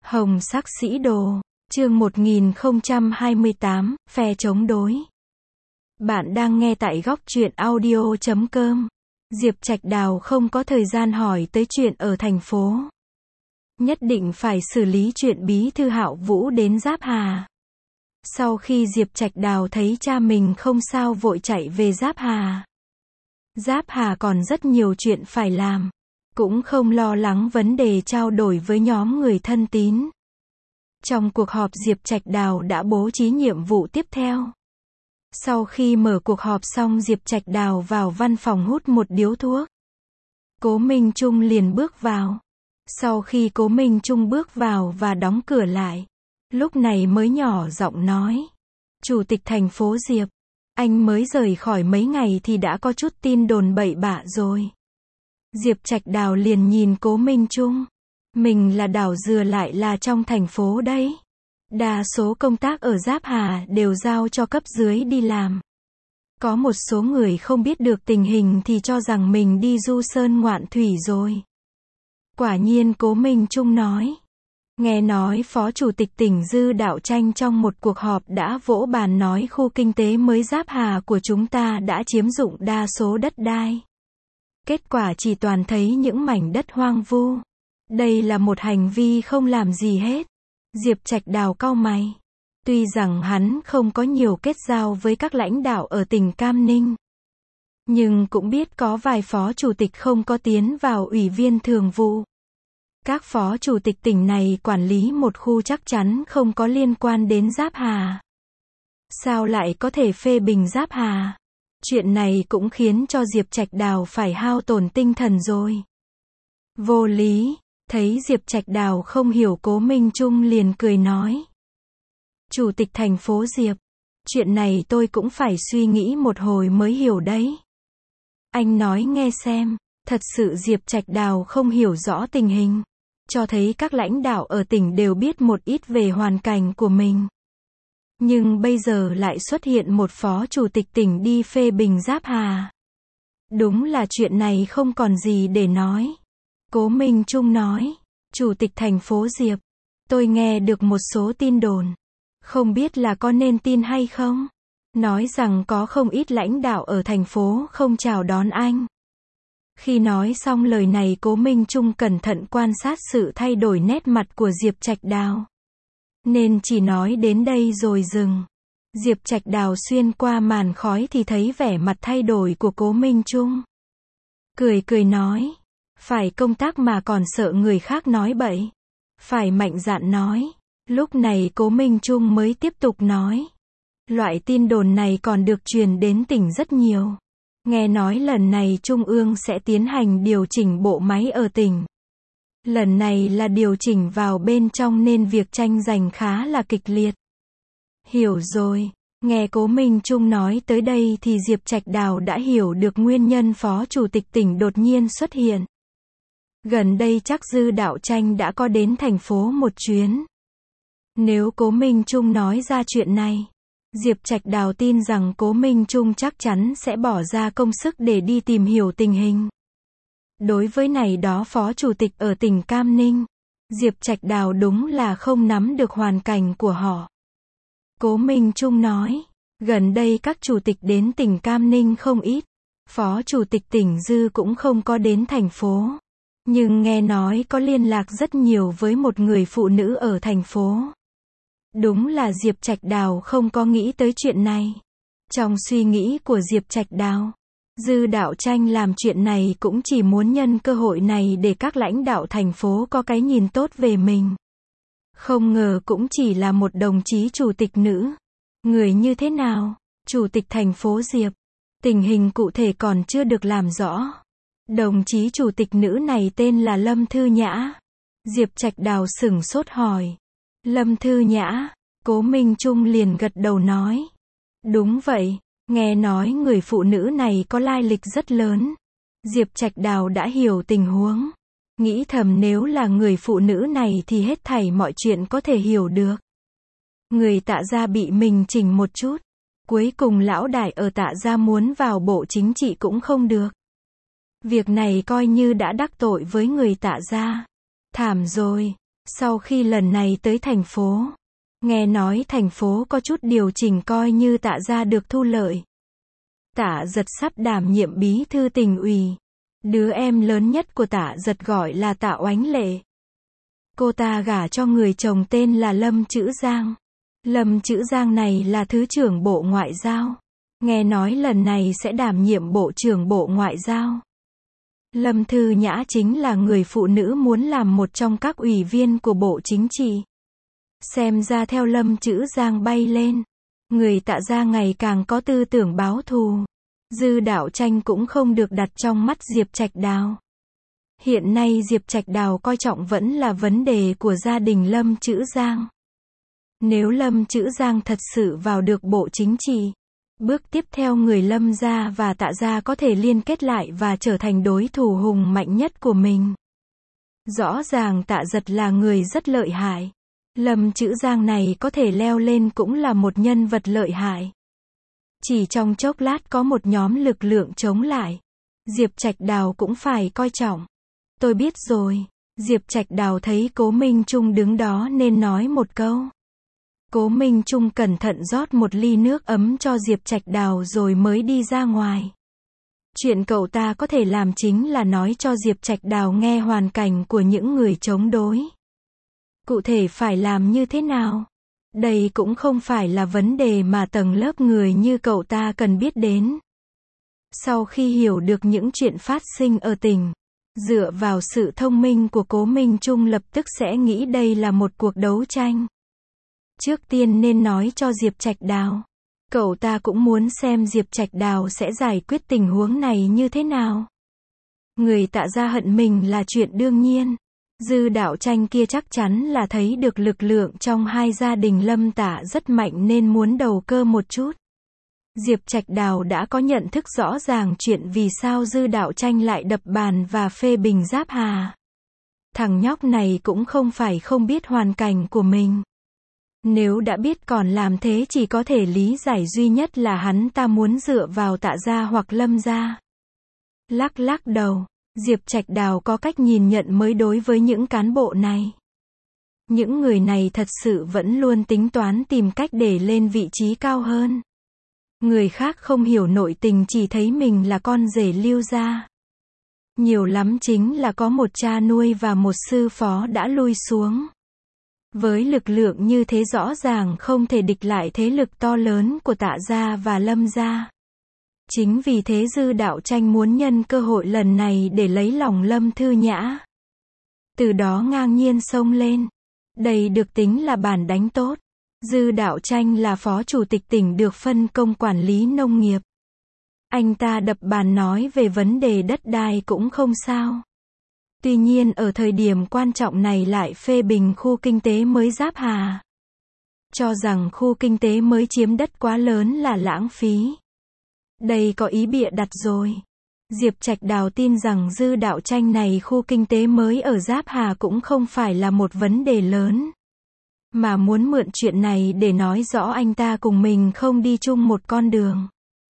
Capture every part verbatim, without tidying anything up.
Hồng sắc sĩ đồ, chương một nghìn không trăm hai mươi tám, phe chống đối. Bạn đang nghe tại góc truyện audio chấm com. Diệp Trạch Đào không có thời gian hỏi tới chuyện ở thành phố. Nhất định phải xử lý chuyện bí thư Hạo Vũ đến Giáp Hà. Sau khi Diệp Trạch Đào thấy cha mình không sao vội chạy về Giáp Hà. Giáp Hà còn rất nhiều chuyện phải làm. Cũng không lo lắng vấn đề trao đổi với nhóm người thân tín. Trong cuộc họp Diệp Trạch Đào đã bố trí nhiệm vụ tiếp theo. Sau khi mở cuộc họp xong Diệp Trạch Đào vào văn phòng hút một điếu thuốc. Cố Minh Trung liền bước vào. Sau khi Cố Minh Trung bước vào và đóng cửa lại, lúc này mới nhỏ giọng nói. Chủ tịch thành phố Diệp, anh mới rời khỏi mấy ngày thì đã có chút tin đồn bậy bạ rồi. Diệp Trạch Đào liền nhìn Cố Minh Trung. Mình là Đào Dừa lại là trong thành phố đấy. Đa số công tác ở Giáp Hà đều giao cho cấp dưới đi làm. Có một số người không biết được tình hình thì cho rằng mình đi du sơn ngoạn thủy rồi. Quả nhiên Cố Minh Trung nói. Nghe nói Phó Chủ tịch tỉnh Dư Đạo Tranh trong một cuộc họp đã vỗ bàn nói khu kinh tế mới Giáp Hà của chúng ta đã chiếm dụng đa số đất đai. Kết quả chỉ toàn thấy những mảnh đất hoang vu. Đây là một hành vi không làm gì hết. Diệp Trạch Đào cau mày. Tuy rằng hắn không có nhiều kết giao với các lãnh đạo ở tỉnh Cam Ninh. Nhưng cũng biết có vài phó chủ tịch không có tiến vào ủy viên thường vụ. Các phó chủ tịch tỉnh này quản lý một khu chắc chắn không có liên quan đến Giáp Hà. Sao lại có thể phê bình Giáp Hà? Chuyện này cũng khiến cho Diệp Trạch Đào phải hao tổn tinh thần rồi. Vô lý. Thấy Diệp Trạch Đào không hiểu Cố Minh Trung liền cười nói. Chủ tịch thành phố Diệp, chuyện này tôi cũng phải suy nghĩ một hồi mới hiểu đấy. Anh nói nghe xem, thật sự Diệp Trạch Đào không hiểu rõ tình hình. Cho thấy các lãnh đạo ở tỉnh đều biết một ít về hoàn cảnh của mình. Nhưng bây giờ lại xuất hiện một phó chủ tịch tỉnh đi phê bình Giáp Hà. Đúng là chuyện này không còn gì để nói. Cố Minh Trung nói, Chủ tịch thành phố Diệp, tôi nghe được một số tin đồn. Không biết là có nên tin hay không? Nói rằng có không ít lãnh đạo ở thành phố không chào đón anh. Khi nói xong lời này Cố Minh Trung cẩn thận quan sát sự thay đổi nét mặt của Diệp Trạch Đào. Nên chỉ nói đến đây rồi dừng. Diệp Trạch Đào xuyên qua màn khói thì thấy vẻ mặt thay đổi của Cố Minh Trung. Cười cười nói. Phải công tác mà còn sợ người khác nói bậy. Phải mạnh dạn nói. Lúc này Cố Minh Trung mới tiếp tục nói. Loại tin đồn này còn được truyền đến tỉnh rất nhiều. Nghe nói lần này Trung ương sẽ tiến hành điều chỉnh bộ máy ở tỉnh. Lần này là điều chỉnh vào bên trong nên việc tranh giành khá là kịch liệt. Hiểu rồi. Nghe Cố Minh Trung nói tới đây thì Diệp Trạch Đào đã hiểu được nguyên nhân Phó Chủ tịch tỉnh đột nhiên xuất hiện. Gần đây chắc Dư Đạo Tranh đã có đến thành phố một chuyến. Nếu Cố Minh Trung nói ra chuyện này, Diệp Trạch Đào tin rằng Cố Minh Trung chắc chắn sẽ bỏ ra công sức để đi tìm hiểu tình hình. Đối với này đó phó chủ tịch ở tỉnh Cam Ninh, Diệp Trạch Đào đúng là không nắm được hoàn cảnh của họ. Cố Minh Trung nói, gần đây các chủ tịch đến tỉnh Cam Ninh không ít, phó chủ tịch tỉnh Dư cũng không có đến thành phố. Nhưng nghe nói có liên lạc rất nhiều với một người phụ nữ ở thành phố. Đúng là Diệp Trạch Đào không có nghĩ tới chuyện này. Trong suy nghĩ của Diệp Trạch Đào, Dư Đạo Tranh làm chuyện này cũng chỉ muốn nhân cơ hội này để các lãnh đạo thành phố có cái nhìn tốt về mình. Không ngờ cũng chỉ là một đồng chí chủ tịch nữ. Người như thế nào? Chủ tịch thành phố Diệp. Tình hình cụ thể còn chưa được làm rõ. Đồng chí chủ tịch nữ này tên là Lâm Thư Nhã. Diệp Trạch Đào sửng sốt hỏi. Lâm Thư Nhã. Cố Minh Trung liền gật đầu nói. Đúng vậy, nghe nói người phụ nữ này có lai lịch rất lớn. Diệp Trạch Đào đã hiểu tình huống. Nghĩ thầm nếu là người phụ nữ này thì hết thảy mọi chuyện có thể hiểu được. Người Tạ Gia bị mình chỉnh một chút. Cuối cùng lão đại ở Tạ Gia muốn vào bộ chính trị cũng không được. Việc này coi như đã đắc tội với người Tạ Gia. Thảm rồi. Sau khi lần này tới thành phố, nghe nói thành phố có chút điều chỉnh coi như Tạ gia được thu lợi. Tạ Giật sắp đảm nhiệm bí thư tỉnh ủy. Đứa em lớn nhất của Tạ Giật gọi là Tạ Oánh Lệ. Cô ta gả cho người chồng tên là Lâm Chữ Giang. Lâm Chữ Giang này là Thứ trưởng Bộ Ngoại giao. Nghe nói lần này sẽ đảm nhiệm Bộ trưởng Bộ Ngoại giao. Lâm Thư Nhã chính là người phụ nữ muốn làm một trong các ủy viên của Bộ Chính trị. Xem ra theo Lâm Chữ Giang bay lên, người Tạ gia ngày càng có tư tưởng báo thù. Dư Đạo Tranh cũng không được đặt trong mắt Diệp Trạch Đào. Hiện nay Diệp Trạch Đào coi trọng vẫn là vấn đề của gia đình Lâm Chữ Giang. Nếu Lâm Chữ Giang thật sự vào được Bộ Chính trị, bước tiếp theo người Lâm gia và Tạ gia có thể liên kết lại và trở thành đối thủ hùng mạnh nhất của mình. Rõ ràng Tạ Giật là người rất lợi hại. Lâm Chữ Giang này có thể leo lên cũng là một nhân vật lợi hại. Chỉ trong chốc lát có một nhóm lực lượng chống lại. Diệp Trạch Đào cũng phải coi trọng. Tôi biết rồi. Diệp Trạch Đào thấy Cố Minh Trung đứng đó nên nói một câu. Cố Minh Trung cẩn thận rót một ly nước ấm cho Diệp Trạch Đào rồi mới đi ra ngoài. Chuyện cậu ta có thể làm chính là nói cho Diệp Trạch Đào nghe hoàn cảnh của những người chống đối. Cụ thể phải làm như thế nào? Đây cũng không phải là vấn đề mà tầng lớp người như cậu ta cần biết đến. Sau khi hiểu được những chuyện phát sinh ở tỉnh, dựa vào sự thông minh của Cố Minh Trung lập tức sẽ nghĩ đây là một cuộc đấu tranh. Trước tiên nên nói cho Diệp Trạch Đào. Cậu ta cũng muốn xem Diệp Trạch Đào sẽ giải quyết tình huống này như thế nào. Người Tạ gia hận mình là chuyện đương nhiên. Dư Đạo Tranh kia chắc chắn là thấy được lực lượng trong hai gia đình Lâm Tạ rất mạnh nên muốn đầu cơ một chút. Diệp Trạch Đào đã có nhận thức rõ ràng chuyện vì sao Dư Đạo Tranh lại đập bàn và phê bình Giáp Hà. Thằng nhóc này cũng không phải không biết hoàn cảnh của mình. Nếu đã biết còn làm thế chỉ có thể lý giải duy nhất là hắn ta muốn dựa vào Tạ gia hoặc Lâm gia. Lắc lắc đầu, Diệp Trạch Đào có cách nhìn nhận mới đối với những cán bộ này. Những người này thật sự vẫn luôn tính toán tìm cách để lên vị trí cao hơn. Người khác không hiểu nội tình chỉ thấy mình là con rể Lưu gia. Nhiều lắm chính là có một cha nuôi và một sư phó đã lui xuống. Với lực lượng như thế rõ ràng không thể địch lại thế lực to lớn của Tạ gia và Lâm gia. Chính vì thế Dư Đạo Tranh muốn nhân cơ hội lần này để lấy lòng Lâm Thư Nhã. Từ đó ngang nhiên xông lên. Đây được tính là bản đánh tốt. Dư Đạo Tranh là phó chủ tịch tỉnh được phân công quản lý nông nghiệp. Anh ta đập bàn nói về vấn đề đất đai cũng không sao. Tuy nhiên ở thời điểm quan trọng này lại phê bình khu kinh tế mới Giáp Hà. Cho rằng khu kinh tế mới chiếm đất quá lớn là lãng phí. Đây có ý bịa đặt rồi. Diệp Trạch Đào tin rằng Dư Đạo Tranh này khu kinh tế mới ở Giáp Hà cũng không phải là một vấn đề lớn. Mà muốn mượn chuyện này để nói rõ anh ta cùng mình không đi chung một con đường.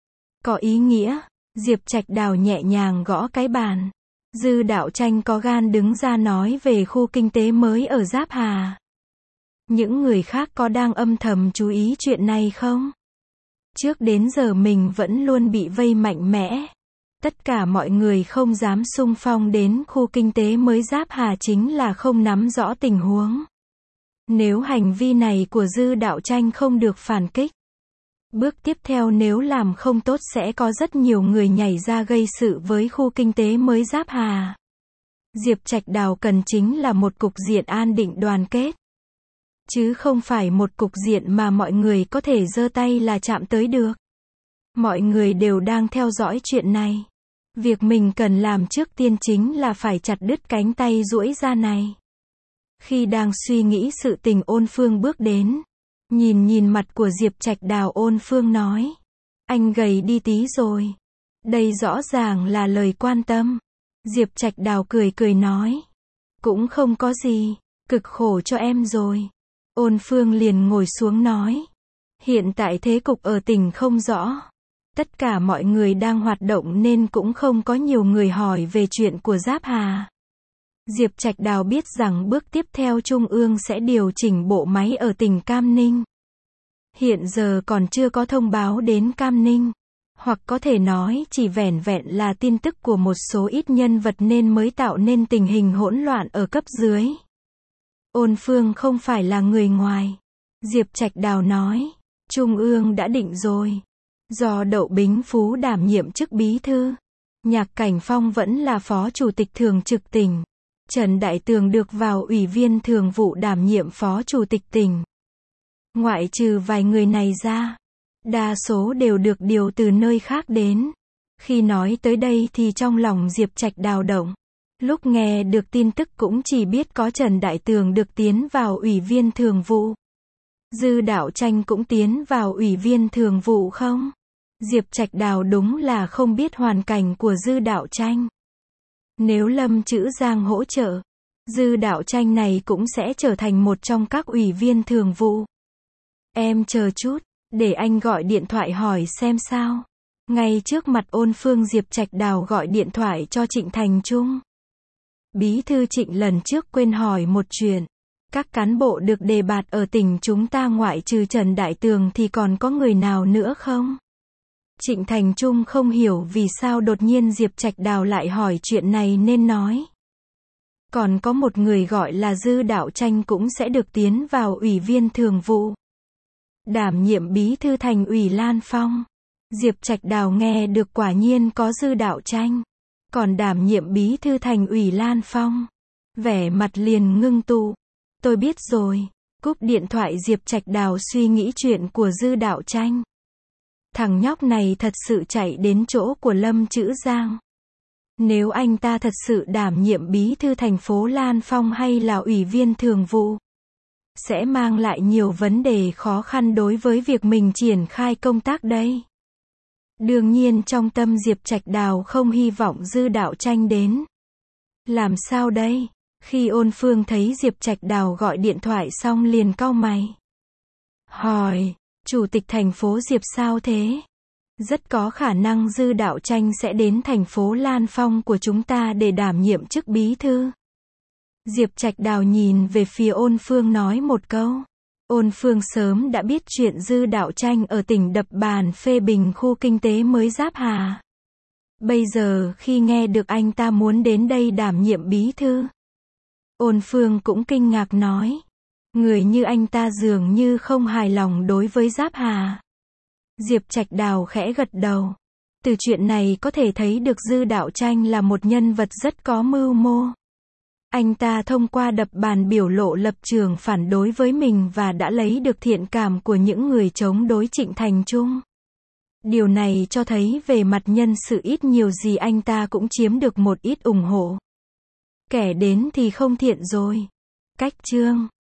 Có ý nghĩa, Diệp Trạch Đào nhẹ nhàng gõ cái bàn. Dư Đạo Tranh có gan đứng ra nói về khu kinh tế mới ở Giáp Hà. Những người khác có đang âm thầm chú ý chuyện này không? Trước đến giờ mình vẫn luôn bị vây mạnh mẽ. Tất cả mọi người không dám xung phong đến khu kinh tế mới Giáp Hà chính là không nắm rõ tình huống. Nếu hành vi này của Dư Đạo Tranh không được phản kích, bước tiếp theo nếu làm không tốt sẽ có rất nhiều người nhảy ra gây sự với khu kinh tế mới Giáp Hà. Diệp Trạch Đào cần chính là một cục diện an định đoàn kết. Chứ không phải một cục diện mà mọi người có thể giơ tay là chạm tới được. Mọi người đều đang theo dõi chuyện này. Việc mình cần làm trước tiên chính là phải chặt đứt cánh tay duỗi ra này. Khi đang suy nghĩ sự tình Ôn Phương bước đến. Nhìn nhìn mặt của Diệp Trạch Đào, Ôn Phương nói. Anh gầy đi tí rồi. Đây rõ ràng là lời quan tâm. Diệp Trạch Đào cười cười nói. Cũng không có gì, cực khổ cho em rồi. Ôn Phương liền ngồi xuống nói. Hiện tại thế cục ở tỉnh không rõ. Tất cả mọi người đang hoạt động nên cũng không có nhiều người hỏi về chuyện của Giáp Hà. Diệp Trạch Đào biết rằng bước tiếp theo Trung ương sẽ điều chỉnh bộ máy ở tỉnh Cam Ninh. Hiện giờ còn chưa có thông báo đến Cam Ninh, hoặc có thể nói chỉ vẻn vẹn là tin tức của một số ít nhân vật nên mới tạo nên tình hình hỗn loạn ở cấp dưới. Ôn Phương không phải là người ngoài. Diệp Trạch Đào nói, Trung ương đã định rồi. Do Đậu Bính Phú đảm nhiệm chức bí thư, Nhạc Cảnh Phong vẫn là phó chủ tịch thường trực tỉnh. Trần Đại Tường được vào ủy viên thường vụ đảm nhiệm phó chủ tịch tỉnh. Ngoại trừ vài người này ra, đa số đều được điều từ nơi khác đến. Khi nói tới đây thì trong lòng Diệp Trạch Đào động. Lúc nghe được tin tức cũng chỉ biết có Trần Đại Tường được tiến vào ủy viên thường vụ. Dư Đạo Tranh cũng tiến vào ủy viên thường vụ không? Diệp Trạch Đào đúng là không biết hoàn cảnh của Dư Đạo Tranh. Nếu Lâm Chữ Giang hỗ trợ, Dư Đạo Tranh này cũng sẽ trở thành một trong các ủy viên thường vụ. Em chờ chút, để anh gọi điện thoại hỏi xem sao. Ngay trước mặt Ôn Phương, Diệp Trạch Đào gọi điện thoại cho Trịnh Thành Trung. Bí thư Trịnh, lần trước quên hỏi một chuyện. Các cán bộ được đề bạt ở tỉnh chúng ta ngoại trừ Trần Đại Tường thì còn có người nào nữa không? Trịnh Thành Trung không hiểu vì sao đột nhiên Diệp Trạch Đào lại hỏi chuyện này nên nói. Còn có một người gọi là Dư Đạo Tranh cũng sẽ được tiến vào ủy viên thường vụ. Đảm nhiệm bí thư thành ủy Lan Phong. Diệp Trạch Đào nghe được quả nhiên có Dư Đạo Tranh. Còn đảm nhiệm bí thư thành ủy Lan Phong. Vẻ mặt liền ngưng tụ. Tôi biết rồi. Cúp điện thoại, Diệp Trạch Đào suy nghĩ chuyện của Dư Đạo Tranh. Thằng nhóc này thật sự chạy đến chỗ của Lâm Chữ Giang. Nếu anh ta thật sự đảm nhiệm bí thư thành phố Lan Phong hay là ủy viên thường vụ, sẽ mang lại nhiều vấn đề khó khăn đối với việc mình triển khai công tác đây. Đương nhiên trong tâm Diệp Trạch Đào không hy vọng Dư Đạo Tranh đến. Làm sao đây? Khi Ôn Phương thấy Diệp Trạch Đào gọi điện thoại xong liền cau mày. Hỏi, Chủ tịch thành phố Diệp sao thế? Rất có khả năng Dư Đạo Tranh sẽ đến thành phố Lan Phong của chúng ta để đảm nhiệm chức bí thư. Diệp Trạch Đào nhìn về phía Ôn Phương nói một câu. Ôn Phương sớm đã biết chuyện Dư Đạo Tranh ở tỉnh đập bàn phê bình khu kinh tế mới Giáp Hà. Bây giờ khi nghe được anh ta muốn đến đây đảm nhiệm bí thư, Ôn Phương cũng kinh ngạc nói. Người như anh ta dường như không hài lòng đối với Giáp Hà. Diệp Trạch Đào khẽ gật đầu. Từ chuyện này có thể thấy được Dư Đạo Tranh là một nhân vật rất có mưu mô. Anh ta thông qua đập bàn biểu lộ lập trường phản đối với mình và đã lấy được thiện cảm của những người chống đối Trịnh Thành Trung. Điều này cho thấy về mặt nhân sự ít nhiều gì anh ta cũng chiếm được một ít ủng hộ. Kẻ đến thì không thiện rồi. Cách chương